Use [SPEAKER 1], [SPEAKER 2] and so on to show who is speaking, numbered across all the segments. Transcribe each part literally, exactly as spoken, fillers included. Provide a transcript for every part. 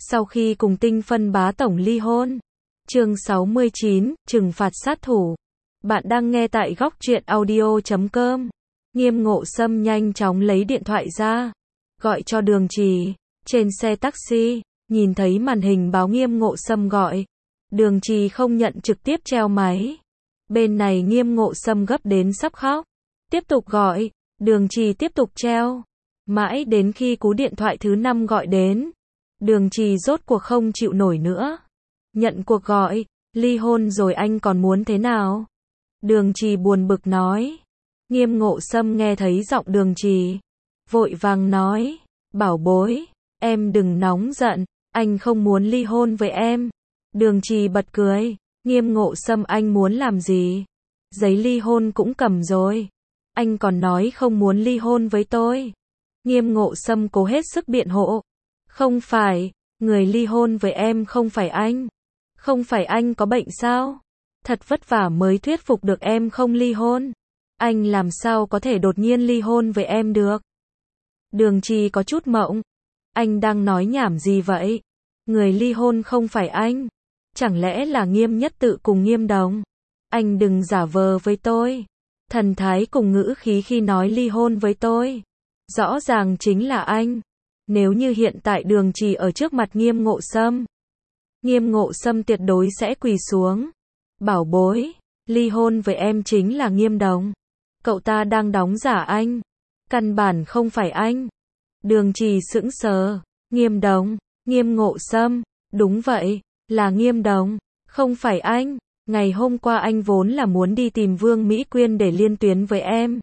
[SPEAKER 1] Sau khi cùng Tinh Phân bá tổng ly hôn. Chương sáu mươi chín, trừng phạt sát thủ. Bạn đang nghe tại góc truyện audio chấm com. Nghiêm Ngộ Sâm nhanh chóng lấy điện thoại ra, gọi cho Đường Trì. Trên xe taxi, nhìn thấy màn hình báo Nghiêm Ngộ Sâm gọi. Đường Trì không nhận, trực tiếp treo máy. Bên này Nghiêm Ngộ Sâm gấp đến sắp khóc. Tiếp tục gọi, Đường Trì tiếp tục treo. Mãi đến khi cú điện thoại thứ năm gọi đến, Đường Trì rốt cuộc không chịu nổi nữa. Nhận cuộc gọi, ly hôn rồi anh còn muốn thế nào? Đường Trì buồn bực nói. Nghiêm Ngộ Sâm nghe thấy giọng Đường Trì, vội vàng nói, bảo bối, em đừng nóng giận, anh không muốn ly hôn với em. Đường Trì bật cười, Nghiêm Ngộ Sâm anh muốn làm gì? Giấy ly hôn cũng cầm rồi. Anh còn nói không muốn ly hôn với tôi. Nghiêm Ngộ Sâm cố hết sức biện hộ. Không phải, người ly hôn với em không phải anh. Không phải anh có bệnh sao? Thật vất vả mới thuyết phục được em không ly hôn. Anh làm sao có thể đột nhiên ly hôn với em được? Đường Trì có chút mộng. Anh đang nói nhảm gì vậy? Người ly hôn không phải anh. Chẳng lẽ là Nghiêm Nhất Tự cùng Nghiêm Đồng? Anh đừng giả vờ với tôi. Thần thái cùng ngữ khí khi nói ly hôn với tôi, rõ ràng chính là anh. Nếu như hiện tại Đường Trì ở trước mặt Nghiêm Ngộ Sâm, Nghiêm Ngộ Sâm tuyệt đối sẽ quỳ xuống. Bảo bối, ly hôn với em chính là Nghiêm Đồng. Cậu ta đang đóng giả anh. Căn bản không phải anh. Đường Trì sững sờ. Nghiêm Đồng, Nghiêm Ngộ Sâm, đúng vậy, là Nghiêm Đồng, không phải anh. Ngày hôm qua anh vốn là muốn đi tìm Vương Mỹ Quyên để liên tuyến với em.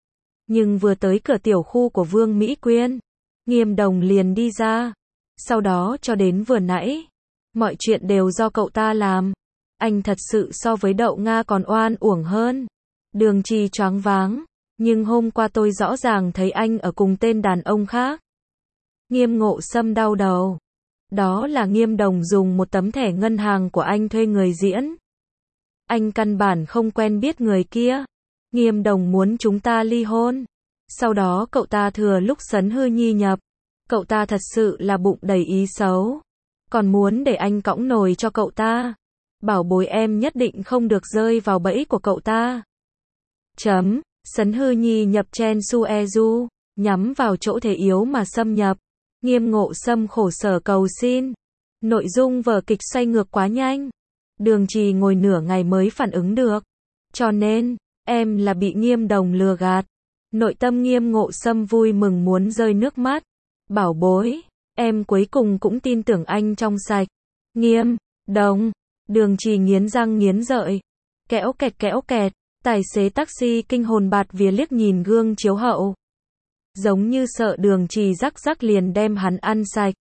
[SPEAKER 1] Nhưng vừa tới cửa tiểu khu của Vương Mỹ Quyên, Nghiêm Đồng liền đi ra. Sau đó cho đến vừa nãy, mọi chuyện đều do cậu ta làm. Anh thật sự so với Đậu Nga còn oan uổng hơn. Đường Trì choáng váng. Nhưng hôm qua tôi rõ ràng thấy anh ở cùng tên đàn ông khác. Nghiêm Ngộ Sâm đau đầu. Đó là Nghiêm Đồng dùng một tấm thẻ ngân hàng của anh thuê người diễn. Anh căn bản không quen biết người kia. Nghiêm Đồng muốn chúng ta ly hôn. Sau đó cậu ta thừa lúc Sấn Hư Nhi nhập. Cậu ta thật sự là bụng đầy ý xấu. Còn muốn để anh cõng nồi cho cậu ta. Bảo bối em nhất định không được rơi vào bẫy của cậu ta. Chấm. Sấn Hư Nhi nhập Chen Suezu, nhắm vào chỗ thế yếu mà xâm nhập. Nghiêm Ngộ Sâm khổ sở cầu xin. Nội dung vở kịch xoay ngược quá nhanh. Đường Trì ngồi nửa ngày mới phản ứng được. Cho nên, em là bị Nghiêm Đồng lừa gạt. Nội tâm Nghiêm Ngộ Sâm vui mừng muốn rơi nước mắt. Bảo bối, em cuối cùng cũng tin tưởng anh trong sạch. Nghiêm Đồng. Đường Trì nghiến răng nghiến lợi. Kẽo kẹt kẽo kẹt. Tài xế taxi kinh hồn bạt vía liếc nhìn gương chiếu hậu. Giống như sợ Đường Trì rắc rắc liền đem hắn ăn sạch.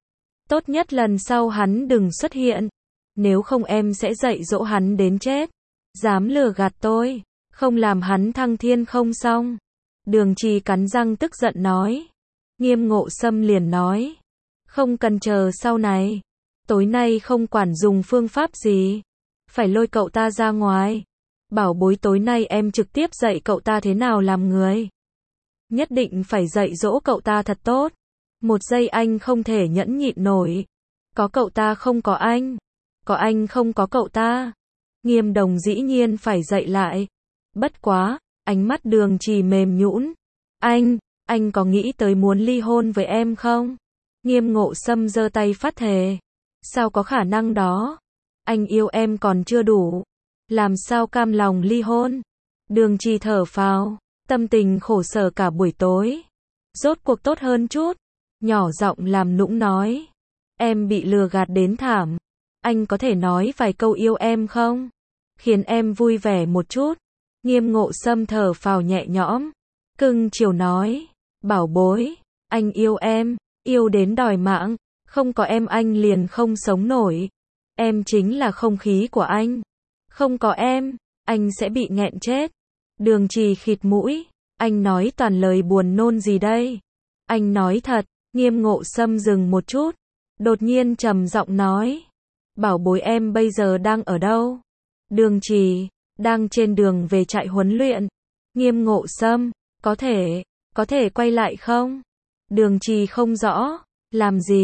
[SPEAKER 1] Tốt nhất lần sau hắn đừng xuất hiện. Nếu không em sẽ dạy dỗ hắn đến chết. Dám lừa gạt tôi, không làm hắn thăng thiên không xong. Đường Trì cắn răng tức giận nói. Nghiêm Ngộ Sâm liền nói. Không cần chờ sau này. Tối nay không quản dùng phương pháp gì. Phải lôi cậu ta ra ngoài. Bảo bối tối nay em trực tiếp dạy cậu ta thế nào làm người. Nhất định phải dạy dỗ cậu ta thật tốt. Một giây anh không thể nhẫn nhịn nổi. Có cậu ta không có anh. Có anh không có cậu ta. Nghiêm Đồng dĩ nhiên phải dạy lại. Bất quá, ánh mắt Đường Trì mềm nhũn. Anh, anh có nghĩ tới muốn ly hôn với em không? Nghiêm Ngộ Sâm giơ tay phát thề. Sao có khả năng đó? Anh yêu em còn chưa đủ. Làm sao cam lòng ly hôn? Đường Trì thở phào. Tâm tình khổ sở cả buổi tối. Rốt cuộc tốt hơn chút. Nhỏ giọng làm nũng nói. Em bị lừa gạt đến thảm. Anh có thể nói vài câu yêu em không? Khiến em vui vẻ một chút. Nghiêm Ngộ Sâm thở phào nhẹ nhõm. Cưng chiều nói. Bảo bối, anh yêu em, yêu đến đòi mạng. Không có em anh liền không sống nổi. Em chính là không khí của anh. Không có em, anh sẽ bị nghẹn chết. Đường Trì khịt mũi. Anh nói toàn lời buồn nôn gì đây? Anh nói thật. Nghiêm Ngộ Sâm dừng một chút. Đột nhiên trầm giọng nói. Bảo bối em bây giờ đang ở đâu? Đường Trì. Đang trên đường về trại huấn luyện. Nghiêm Ngộ Sâm. Có thể, có thể quay lại không? Đường Trì không rõ. Làm gì?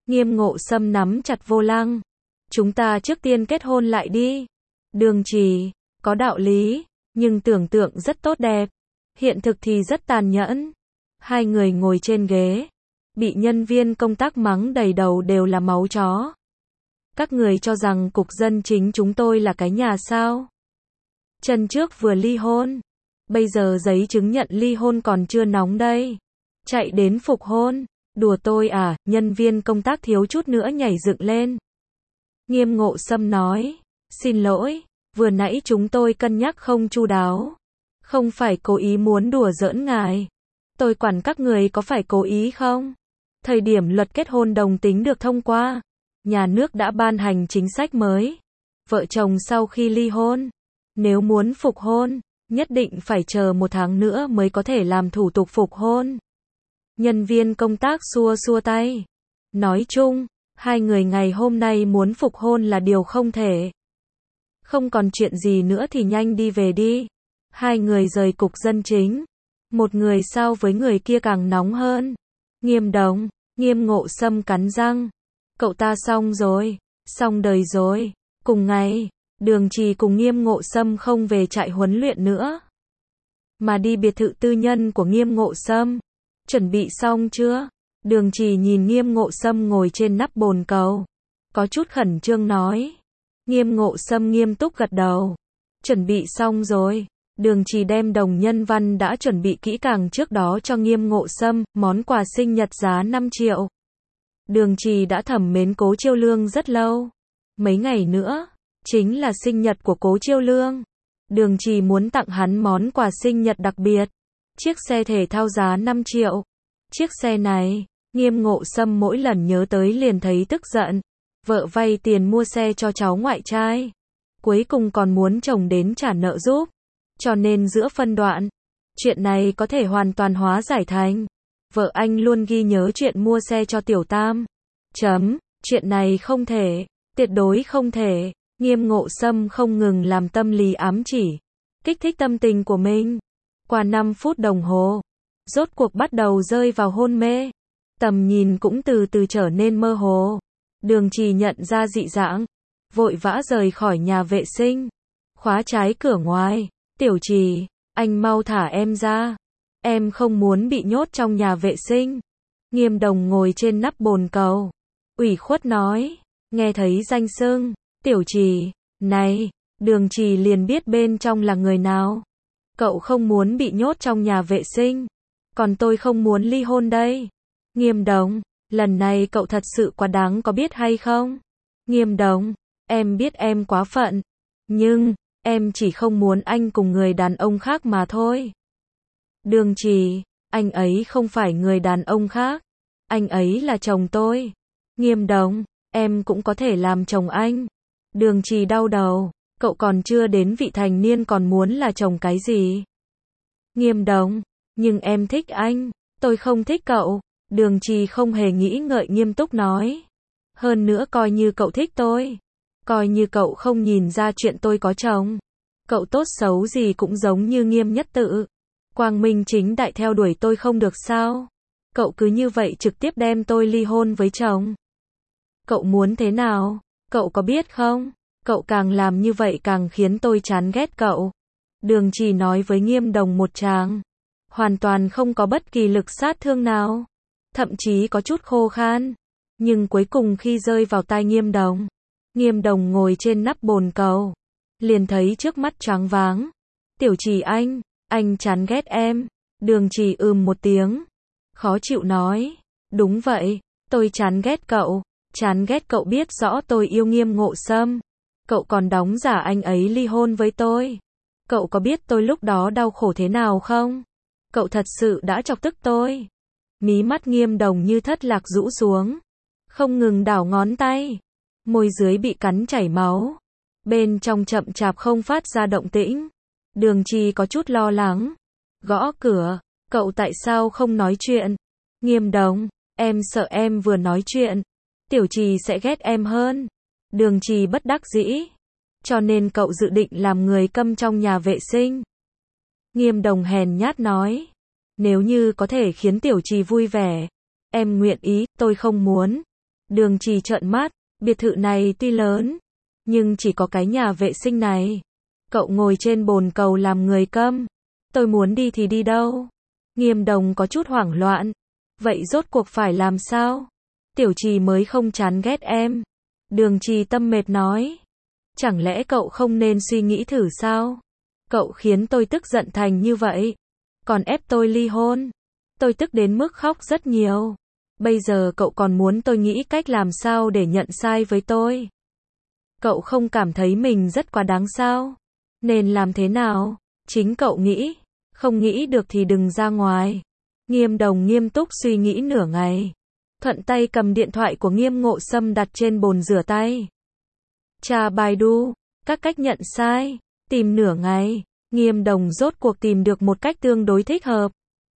[SPEAKER 1] Nghiêm Ngộ Sâm nắm chặt vô lăng. Chúng ta trước tiên kết hôn lại đi. Đường Trì, có đạo lý, nhưng tưởng tượng rất tốt đẹp. Hiện thực thì rất tàn nhẫn. Hai người ngồi trên ghế. Bị nhân viên công tác mắng đầy đầu đều là máu chó. Các người cho rằng cục dân chính chúng tôi là cái nhà sao? Chân trước vừa ly hôn. Bây giờ giấy chứng nhận ly hôn còn chưa nóng đây. Chạy đến phục hôn. Đùa tôi à? Nhân viên công tác thiếu chút nữa nhảy dựng lên. Nghiêm Ngộ Sâm nói. Xin lỗi, vừa nãy chúng tôi cân nhắc không chu đáo. Không phải cố ý muốn đùa giỡn ngài. Tôi quản các người có phải cố ý không? Thời điểm luật kết hôn đồng tính được thông qua, nhà nước đã ban hành chính sách mới. Vợ chồng sau khi ly hôn, nếu muốn phục hôn, nhất định phải chờ một tháng nữa mới có thể làm thủ tục phục hôn. Nhân viên công tác xua xua tay. Nói chung, hai người ngày hôm nay muốn phục hôn là điều không thể. Không còn chuyện gì nữa thì nhanh đi về đi. Hai người rời cục dân chính. Một người so với người kia càng nóng hơn. Nghiêm Đồng, Nghiêm Ngộ Sâm cắn răng. Cậu ta xong rồi, xong đời rồi. Cùng ngày, Đường Trì cùng Nghiêm Ngộ Sâm không về trại huấn luyện nữa, mà đi biệt thự tư nhân của Nghiêm Ngộ Sâm. Chuẩn bị xong chưa? Đường Trì nhìn Nghiêm Ngộ Sâm ngồi trên nắp bồn cầu, có chút khẩn trương nói. Nghiêm Ngộ Sâm nghiêm túc gật đầu. Chuẩn bị xong rồi. Đường Trì đem đồng nhân văn đã chuẩn bị kỹ càng trước đó cho Nghiêm Ngộ Sâm, món quà sinh nhật giá năm triệu. Đường Trì đã thầm mến Cố Chiêu Lương rất lâu. Mấy ngày nữa, chính là sinh nhật của Cố Chiêu Lương. Đường Trì muốn tặng hắn món quà sinh nhật đặc biệt. Chiếc xe thể thao giá năm triệu. Chiếc xe này, Nghiêm Ngộ Sâm mỗi lần nhớ tới liền thấy tức giận. Vợ vay tiền mua xe cho cháu ngoại trai. Cuối cùng còn muốn chồng đến trả nợ giúp. Cho nên giữa phân đoạn, chuyện này có thể hoàn toàn hóa giải thành. Vợ anh luôn ghi nhớ chuyện mua xe cho Tiểu Tam. Chấm, chuyện này không thể, tuyệt đối không thể. Nghiêm Ngộ Sâm không ngừng làm tâm lý ám chỉ, kích thích tâm tình của mình. Qua năm phút đồng hồ, rốt cuộc bắt đầu rơi vào hôn mê. Tầm nhìn cũng từ từ trở nên mơ hồ. Đường Trì nhận ra dị dạng, vội vã rời khỏi nhà vệ sinh, khóa trái cửa ngoài. Tiểu Trì, anh mau thả em ra. Em không muốn bị nhốt trong nhà vệ sinh. Nghiêm Đồng ngồi trên nắp bồn cầu, ủy khuất nói. Nghe thấy danh xưng Tiểu Trì này, Đường Trì liền biết bên trong là người nào. Cậu không muốn bị nhốt trong nhà vệ sinh, còn tôi không muốn ly hôn đây. Nghiêm Đồng, lần này cậu thật sự quá đáng có biết hay không? Nghiêm Đồng, em biết em quá phận, nhưng em chỉ không muốn anh cùng người đàn ông khác mà thôi. Đường Trì, anh ấy không phải người đàn ông khác, anh ấy là chồng tôi. Nghiêm Đồng, em cũng có thể làm chồng anh. Đường Trì đau đầu, cậu còn chưa đến vị thành niên còn muốn là chồng cái gì? Nghiêm Đồng, nhưng em thích anh, tôi không thích cậu. Đường Trì không hề nghĩ ngợi nghiêm túc nói. Hơn nữa coi như cậu thích tôi, coi như cậu không nhìn ra chuyện tôi có chồng. Cậu tốt xấu gì cũng giống như Nghiêm Nhất Tự, quang minh chính đại theo đuổi tôi không được sao? Cậu cứ như vậy trực tiếp đem tôi ly hôn với chồng. Cậu muốn thế nào? Cậu có biết không? Cậu càng làm như vậy càng khiến tôi chán ghét cậu. Đường Trì nói với Nghiêm Đồng một tràng, hoàn toàn không có bất kỳ lực sát thương nào, thậm chí có chút khô khan. Nhưng cuối cùng khi rơi vào tai Nghiêm Đồng, Nghiêm Đồng ngồi trên nắp bồn cầu, liền thấy trước mắt choáng váng. Tiểu Trì anh, anh chán ghét em. Đường Trì ừm một tiếng, khó chịu nói. Đúng vậy, tôi chán ghét cậu, chán ghét cậu biết rõ tôi yêu Nghiêm Ngộ Sâm. Cậu còn đóng giả anh ấy ly hôn với tôi. Cậu có biết tôi lúc đó đau khổ thế nào không? Cậu thật sự đã chọc tức tôi. Mí mắt Nghiêm Đồng như thất lạc rũ xuống, không ngừng đảo ngón tay, môi dưới bị cắn chảy máu, bên trong chậm chạp không phát ra động tĩnh. Đường Trì có chút lo lắng, gõ cửa. Cậu tại sao không nói chuyện? Nghiêm Đồng, em sợ em vừa nói chuyện, Tiểu Trì sẽ ghét em hơn. Đường Trì bất đắc dĩ, cho nên cậu dự định làm người câm trong nhà vệ sinh. Nghiêm Đồng hèn nhát nói, nếu như có thể khiến Tiểu Trì vui vẻ, em nguyện ý. Tôi không muốn, Đường Trì trợn mắt, biệt thự này tuy lớn, nhưng chỉ có cái nhà vệ sinh này. Cậu ngồi trên bồn cầu làm người câm. Tôi muốn đi thì đi đâu? Nghiêm Đồng có chút hoảng loạn. Vậy rốt cuộc phải làm sao? Tiểu Trì mới không chán ghét em. Đường Trì tâm mệt nói. Chẳng lẽ cậu không nên suy nghĩ thử sao? Cậu khiến tôi tức giận thành như vậy. Còn ép tôi ly hôn. Tôi tức đến mức khóc rất nhiều. Bây giờ cậu còn muốn tôi nghĩ cách làm sao để nhận sai với tôi. Cậu không cảm thấy mình rất quá đáng sao? Nên làm thế nào? Chính cậu nghĩ. Không nghĩ được thì đừng ra ngoài. Nghiêm Đồng nghiêm túc suy nghĩ nửa ngày. Thuận tay cầm điện thoại của Nghiêm Ngộ Sâm đặt trên bồn rửa tay. Tra Baidu, các cách nhận sai. Tìm nửa ngày, Nghiêm Đồng rốt cuộc tìm được một cách tương đối thích hợp.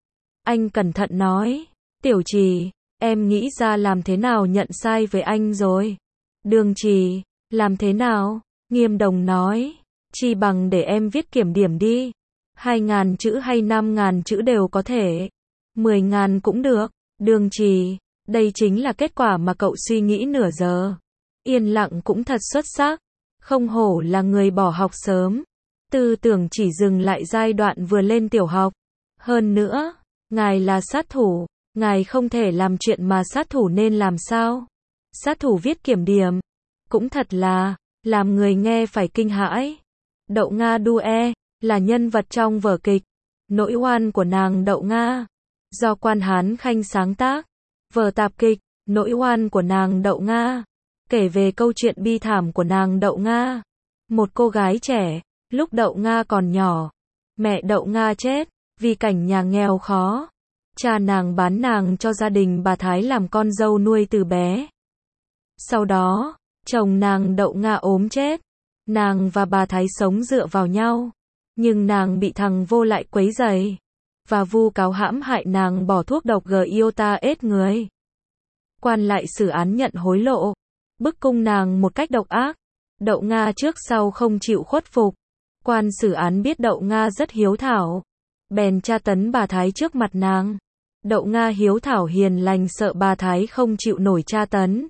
[SPEAKER 1] Anh cẩn thận nói. Tiểu Trì, em nghĩ ra làm thế nào nhận sai với anh rồi. Đường Trì, làm thế nào? Nghiêm Đồng nói. Chi bằng để em viết kiểm điểm đi. Hai ngàn chữ hay năm ngàn chữ đều có thể. Mười ngàn cũng được. Đường Trì, đây chính là kết quả mà cậu suy nghĩ nửa giờ. Yên lặng cũng thật xuất sắc. Không hổ là người bỏ học sớm. Tư tưởng chỉ dừng lại giai đoạn vừa lên tiểu học. Hơn nữa, ngài là sát thủ. Ngài không thể làm chuyện mà sát thủ nên làm sao? Sát thủ viết kiểm điểm. Cũng thật là, làm người nghe phải kinh hãi. Đậu Nga Due là nhân vật trong vở kịch Nỗi oan của nàng Đậu Nga, do Quan Hán Khanh sáng tác. Vở tạp kịch Nỗi oan của nàng Đậu Nga kể về câu chuyện bi thảm của nàng Đậu Nga, một cô gái trẻ, lúc Đậu Nga còn nhỏ, mẹ Đậu Nga chết vì cảnh nhà nghèo khó. Cha nàng bán nàng cho gia đình bà Thái làm con dâu nuôi từ bé. Sau đó, chồng nàng Đậu Nga ốm chết. Nàng và bà Thái sống dựa vào nhau. Nhưng nàng bị thằng vô lại quấy rầy. Và vu cáo hãm hại nàng bỏ thuốc độc Giota ết người. Quan lại xử án nhận hối lộ. Bức cung nàng một cách độc ác. Đậu Nga trước sau không chịu khuất phục. Quan xử án biết Đậu Nga rất hiếu thảo. Bèn tra tấn bà Thái trước mặt nàng. Đậu Nga hiếu thảo hiền lành sợ bà Thái không chịu nổi tra tấn.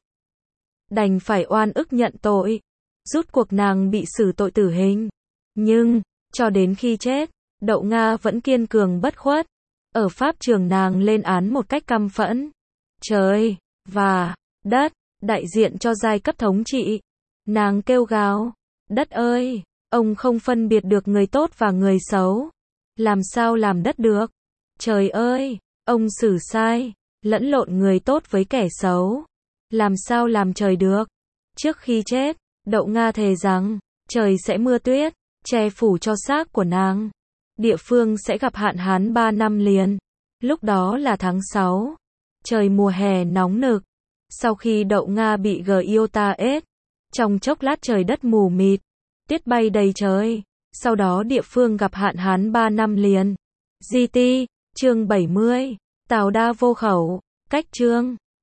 [SPEAKER 1] Đành phải oan ức nhận tội. Rút cuộc nàng bị xử tội tử hình. Nhưng, cho đến khi chết, Đậu Nga vẫn kiên cường bất khuất. Ở pháp trường nàng lên án một cách căm phẫn. Trời, và, đất, đại diện cho giai cấp thống trị. Nàng kêu gào, đất ơi, ông không phân biệt được người tốt và người xấu. Làm sao làm đất được? Trời ơi, ông xử sai, lẫn lộn người tốt với kẻ xấu. Làm sao làm trời được? Trước khi chết, Đậu Nga thề rằng, trời sẽ mưa tuyết, che phủ cho xác của nàng. Địa phương sẽ gặp hạn hán ba năm liền. Lúc đó là tháng sáu. Trời mùa hè nóng nực. Sau khi Đậu Nga bị Giota-ết, trong chốc lát trời đất mù mịt, tuyết bay đầy trời. Sau đó địa phương gặp hạn hán ba năm liền. giê tê, chương bảy mươi. Tào Đa vô khẩu, cách chương